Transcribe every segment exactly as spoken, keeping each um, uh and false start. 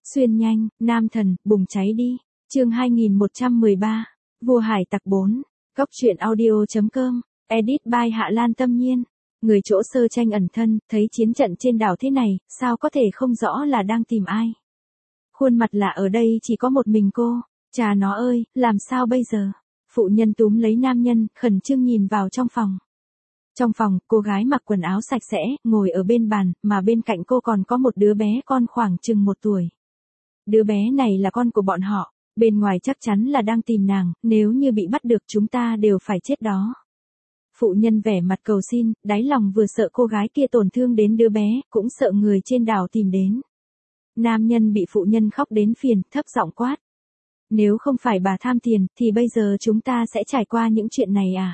Xuyên nhanh, nam thần, bùng cháy đi. Chương hai nghìn một trăm mười ba. Vua hải tặc bốn. Góc truyện audio.com. Edit by Hạ Lan Tâm Nhiên. Người chỗ Sơ Tranh ẩn thân, thấy chiến trận trên đảo thế này, sao có thể không rõ là đang tìm ai. Khuôn mặt lạ ở đây chỉ có một mình cô. Chà nó ơi, làm sao bây giờ? Phụ nhân túm lấy nam nhân, khẩn trương nhìn vào trong phòng. Trong phòng, cô gái mặc quần áo sạch sẽ, ngồi ở bên bàn, mà bên cạnh cô còn có một đứa bé con khoảng chừng một tuổi. Đứa bé này là con của bọn họ, bên ngoài chắc chắn là đang tìm nàng, nếu như bị bắt được chúng ta đều phải chết đó. Phụ nhân vẻ mặt cầu xin, đáy lòng vừa sợ cô gái kia tổn thương đến đứa bé, cũng sợ người trên đảo tìm đến. Nam nhân bị phụ nhân khóc đến phiền, thấp giọng quát. Nếu không phải bà tham tiền, thì bây giờ chúng ta sẽ trải qua những chuyện này à?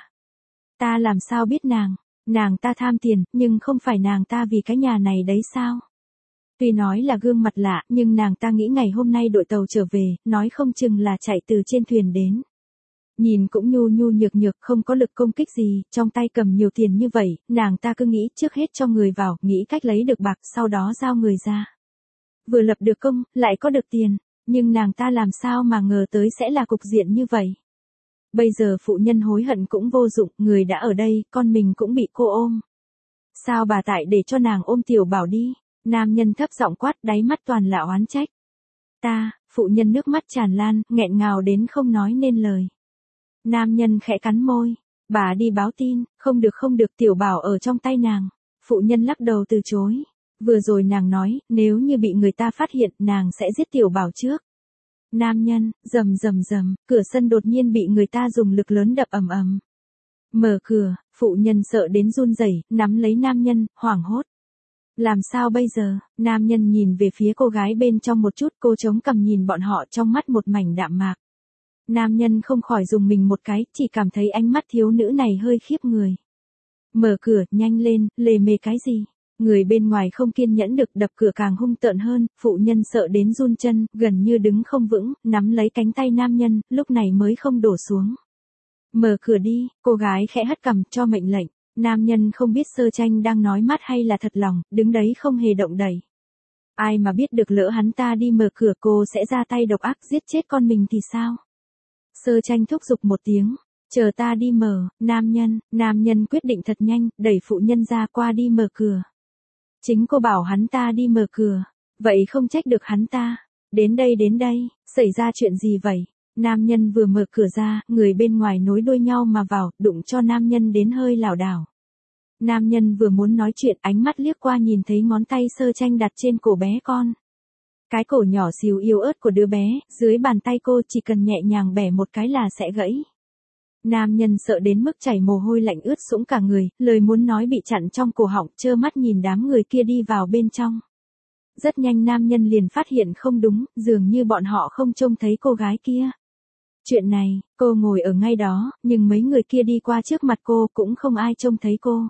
Ta làm sao biết nàng? Nàng ta tham tiền, nhưng không phải nàng ta vì cái nhà này đấy sao? Tuy nói là gương mặt lạ, nhưng nàng ta nghĩ ngày hôm nay đội tàu trở về, nói không chừng là chạy từ trên thuyền đến. Nhìn cũng nhu nhu nhược nhược, không có lực công kích gì, trong tay cầm nhiều tiền như vậy, nàng ta cứ nghĩ trước hết cho người vào, nghĩ cách lấy được bạc, sau đó giao người ra. Vừa lập được công, lại có được tiền, nhưng nàng ta làm sao mà ngờ tới sẽ là cục diện như vậy. Bây giờ phụ nhân hối hận cũng vô dụng, người đã ở đây, con mình cũng bị cô ôm. Sao bà tại để cho nàng ôm tiểu bảo đi? Nam nhân thấp giọng quát, đáy mắt toàn là oán trách. Ta, phụ nhân nước mắt tràn lan, nghẹn ngào đến không nói nên lời. Nam nhân khẽ cắn môi, bà đi báo tin, không được không được, tiểu bảo ở trong tay nàng. Phụ nhân lắc đầu từ chối. Vừa rồi nàng nói, nếu như bị người ta phát hiện, nàng sẽ giết tiểu bảo trước. Nam nhân, rầm rầm rầm, cửa sân đột nhiên bị người ta dùng lực lớn đập ầm ầm. Mở cửa, phụ nhân sợ đến run rẩy, nắm lấy nam nhân, hoảng hốt. Làm sao bây giờ? Nam nhân nhìn về phía cô gái bên trong một chút, cô chống cằm nhìn bọn họ trong mắt một mảnh đạm mạc. Nam nhân không khỏi dùng mình một cái, chỉ cảm thấy ánh mắt thiếu nữ này hơi khiếp người. Mở cửa, nhanh lên, lề mề cái gì? Người bên ngoài không kiên nhẫn được, đập cửa càng hung tợn hơn, phụ nhân sợ đến run chân, gần như đứng không vững, nắm lấy cánh tay nam nhân, lúc này mới không đổ xuống. Mở cửa đi, cô gái khẽ hất cằm cho mệnh lệnh. Nam nhân không biết Sơ Tranh đang nói mát hay là thật lòng, đứng đấy không hề động đậy. Ai mà biết được lỡ hắn ta đi mở cửa cô sẽ ra tay độc ác giết chết con mình thì sao? Sơ Tranh thúc giục một tiếng, chờ ta đi mở, nam nhân, nam nhân quyết định thật nhanh, đẩy phụ nhân ra qua đi mở cửa. Chính cô bảo hắn ta đi mở cửa, vậy không trách được hắn ta. Đến đây đến đây, xảy ra chuyện gì vậy? Nam nhân vừa mở cửa ra, người bên ngoài nối đuôi nhau mà vào, đụng cho nam nhân đến hơi lảo đảo. Nam nhân vừa muốn nói chuyện, ánh mắt liếc qua nhìn thấy ngón tay Sơ Tranh đặt trên cổ bé con. Cái cổ nhỏ xíu yếu ớt của đứa bé, dưới bàn tay cô chỉ cần nhẹ nhàng bẻ một cái là sẽ gãy. Nam nhân sợ đến mức chảy mồ hôi lạnh ướt sũng cả người, lời muốn nói bị chặn trong cổ họng, trơ mắt nhìn đám người kia đi vào bên trong. Rất nhanh nam nhân liền phát hiện không đúng, dường như bọn họ không trông thấy cô gái kia. Chuyện này, cô ngồi ở ngay đó, nhưng mấy người kia đi qua trước mặt cô cũng không ai trông thấy cô.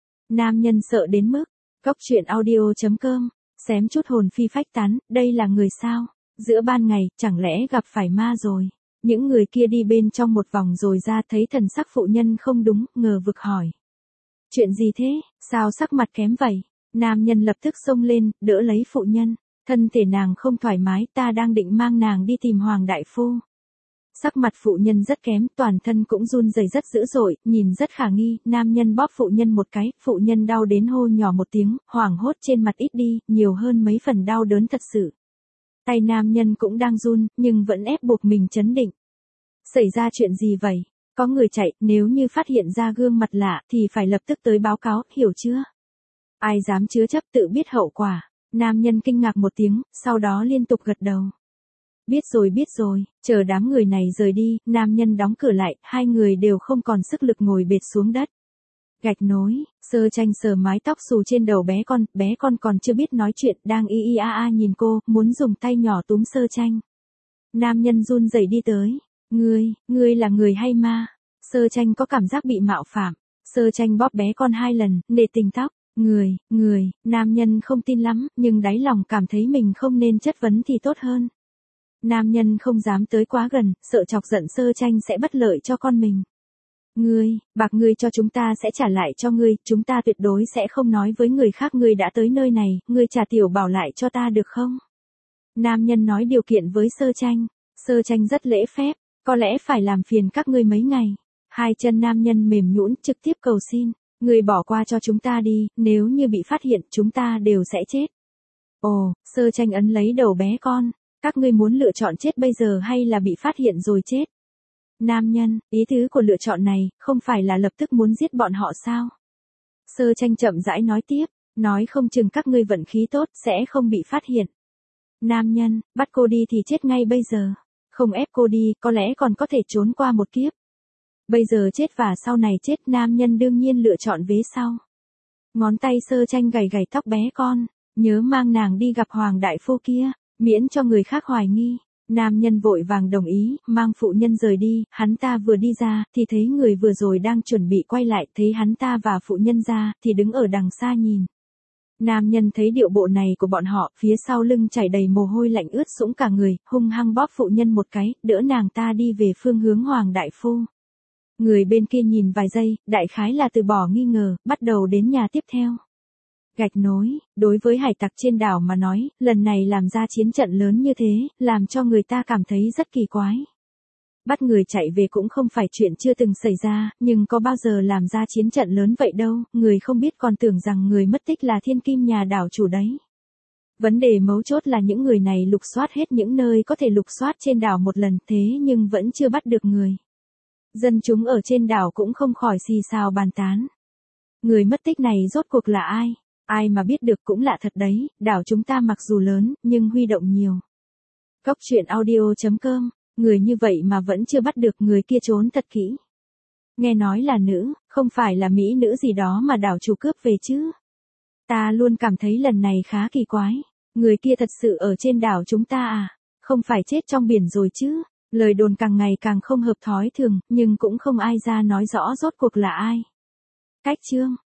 Nam nhân sợ đến mức, góc truyện audio.com, xém chút hồn phi phách tán, đây là người sao? Giữa ban ngày, chẳng lẽ gặp phải ma rồi? Những người kia đi bên trong một vòng rồi ra thấy thần sắc phụ nhân không đúng, ngờ vực hỏi. Chuyện gì thế, sao sắc mặt kém vậy? Nam nhân lập tức xông lên, đỡ lấy phụ nhân. Thân thể nàng không thoải mái, ta đang định mang nàng đi tìm Hoàng Đại Phu. Sắc mặt phụ nhân rất kém, toàn thân cũng run rẩy rất dữ dội, nhìn rất khả nghi, nam nhân bóp phụ nhân một cái, phụ nhân đau đến hô nhỏ một tiếng, hoảng hốt trên mặt ít đi, nhiều hơn mấy phần đau đớn thật sự. Tay nam nhân cũng đang run, nhưng vẫn ép buộc mình trấn định. Xảy ra chuyện gì vậy? Có người chạy, nếu như phát hiện ra gương mặt lạ thì phải lập tức tới báo cáo, hiểu chưa? Ai dám chứa chấp tự biết hậu quả. Nam nhân kinh ngạc một tiếng, sau đó liên tục gật đầu. Biết rồi biết rồi, chờ đám người này rời đi, nam nhân đóng cửa lại, hai người đều không còn sức lực ngồi bệt xuống đất. Gạch nối, Sơ Tranh sờ mái tóc xù trên đầu bé con, bé con còn chưa biết nói chuyện, đang y y a a nhìn cô, muốn dùng tay nhỏ túm Sơ Tranh. Nam nhân run rẩy đi tới, ngươi, ngươi là người hay ma? Sơ Tranh có cảm giác bị mạo phạm, Sơ Tranh bóp bé con hai lần, nể tình tóc, người, người, nam nhân không tin lắm, nhưng đáy lòng cảm thấy mình không nên chất vấn thì tốt hơn. Nam nhân không dám tới quá gần, sợ chọc giận Sơ Tranh sẽ bất lợi cho con mình. Ngươi, bạc ngươi cho chúng ta sẽ trả lại cho ngươi, chúng ta tuyệt đối sẽ không nói với người khác ngươi đã tới nơi này, ngươi trả tiểu bảo lại cho ta được không? Nam nhân nói điều kiện với Sơ Tranh. Sơ Tranh rất lễ phép, có lẽ phải làm phiền các ngươi mấy ngày. Hai chân nam nhân mềm nhũn trực tiếp cầu xin, người bỏ qua cho chúng ta đi, nếu như bị phát hiện chúng ta đều sẽ chết. Ồ, Sơ Tranh ấn lấy đầu bé con, các ngươi muốn lựa chọn chết bây giờ hay là bị phát hiện rồi chết? Nam nhân, ý tứ của lựa chọn này, không phải là lập tức muốn giết bọn họ sao? Sơ Tranh chậm rãi nói tiếp, nói không chừng các ngươi vận khí tốt sẽ không bị phát hiện. Nam nhân, bắt cô đi thì chết ngay bây giờ. Không ép cô đi, có lẽ còn có thể trốn qua một kiếp. Bây giờ chết và sau này chết, nam nhân đương nhiên lựa chọn vế sau. Ngón tay Sơ Tranh gầy gầy tóc bé con, nhớ mang nàng đi gặp Hoàng đại phu kia, miễn cho người khác hoài nghi. Nam nhân vội vàng đồng ý, mang phụ nhân rời đi, hắn ta vừa đi ra, thì thấy người vừa rồi đang chuẩn bị quay lại, thấy hắn ta và phụ nhân ra, thì đứng ở đằng xa nhìn. Nam nhân thấy điệu bộ này của bọn họ, phía sau lưng chảy đầy mồ hôi lạnh ướt sũng cả người, hung hăng bóp phụ nhân một cái, đỡ nàng ta đi về phương hướng Hoàng đại phu. Người bên kia nhìn vài giây, đại khái là từ bỏ nghi ngờ, bắt đầu đến nhà tiếp theo. Gạch nối, đối với hải tặc trên đảo mà nói, lần này làm ra chiến trận lớn như thế, làm cho người ta cảm thấy rất kỳ quái. Bắt người chạy về cũng không phải chuyện chưa từng xảy ra, nhưng có bao giờ làm ra chiến trận lớn vậy đâu, người không biết còn tưởng rằng người mất tích là thiên kim nhà đảo chủ đấy. Vấn đề mấu chốt là những người này lục soát hết những nơi có thể lục soát trên đảo một lần, thế nhưng vẫn chưa bắt được người. Dân chúng ở trên đảo cũng không khỏi xì xào bàn tán. Người mất tích này rốt cuộc là ai? Ai mà biết được cũng lạ thật đấy, đảo chúng ta mặc dù lớn, nhưng huy động nhiều. Cốc truyện audio chấm com, người như vậy mà vẫn chưa bắt được, người kia trốn thật kỹ. Nghe nói là nữ, không phải là mỹ nữ gì đó mà đảo chủ cướp về chứ. Ta luôn cảm thấy lần này khá kỳ quái. Người kia thật sự ở trên đảo chúng ta à? Không phải chết trong biển rồi chứ? Lời đồn càng ngày càng không hợp thói thường, nhưng cũng không ai ra nói rõ rốt cuộc là ai. Cách chương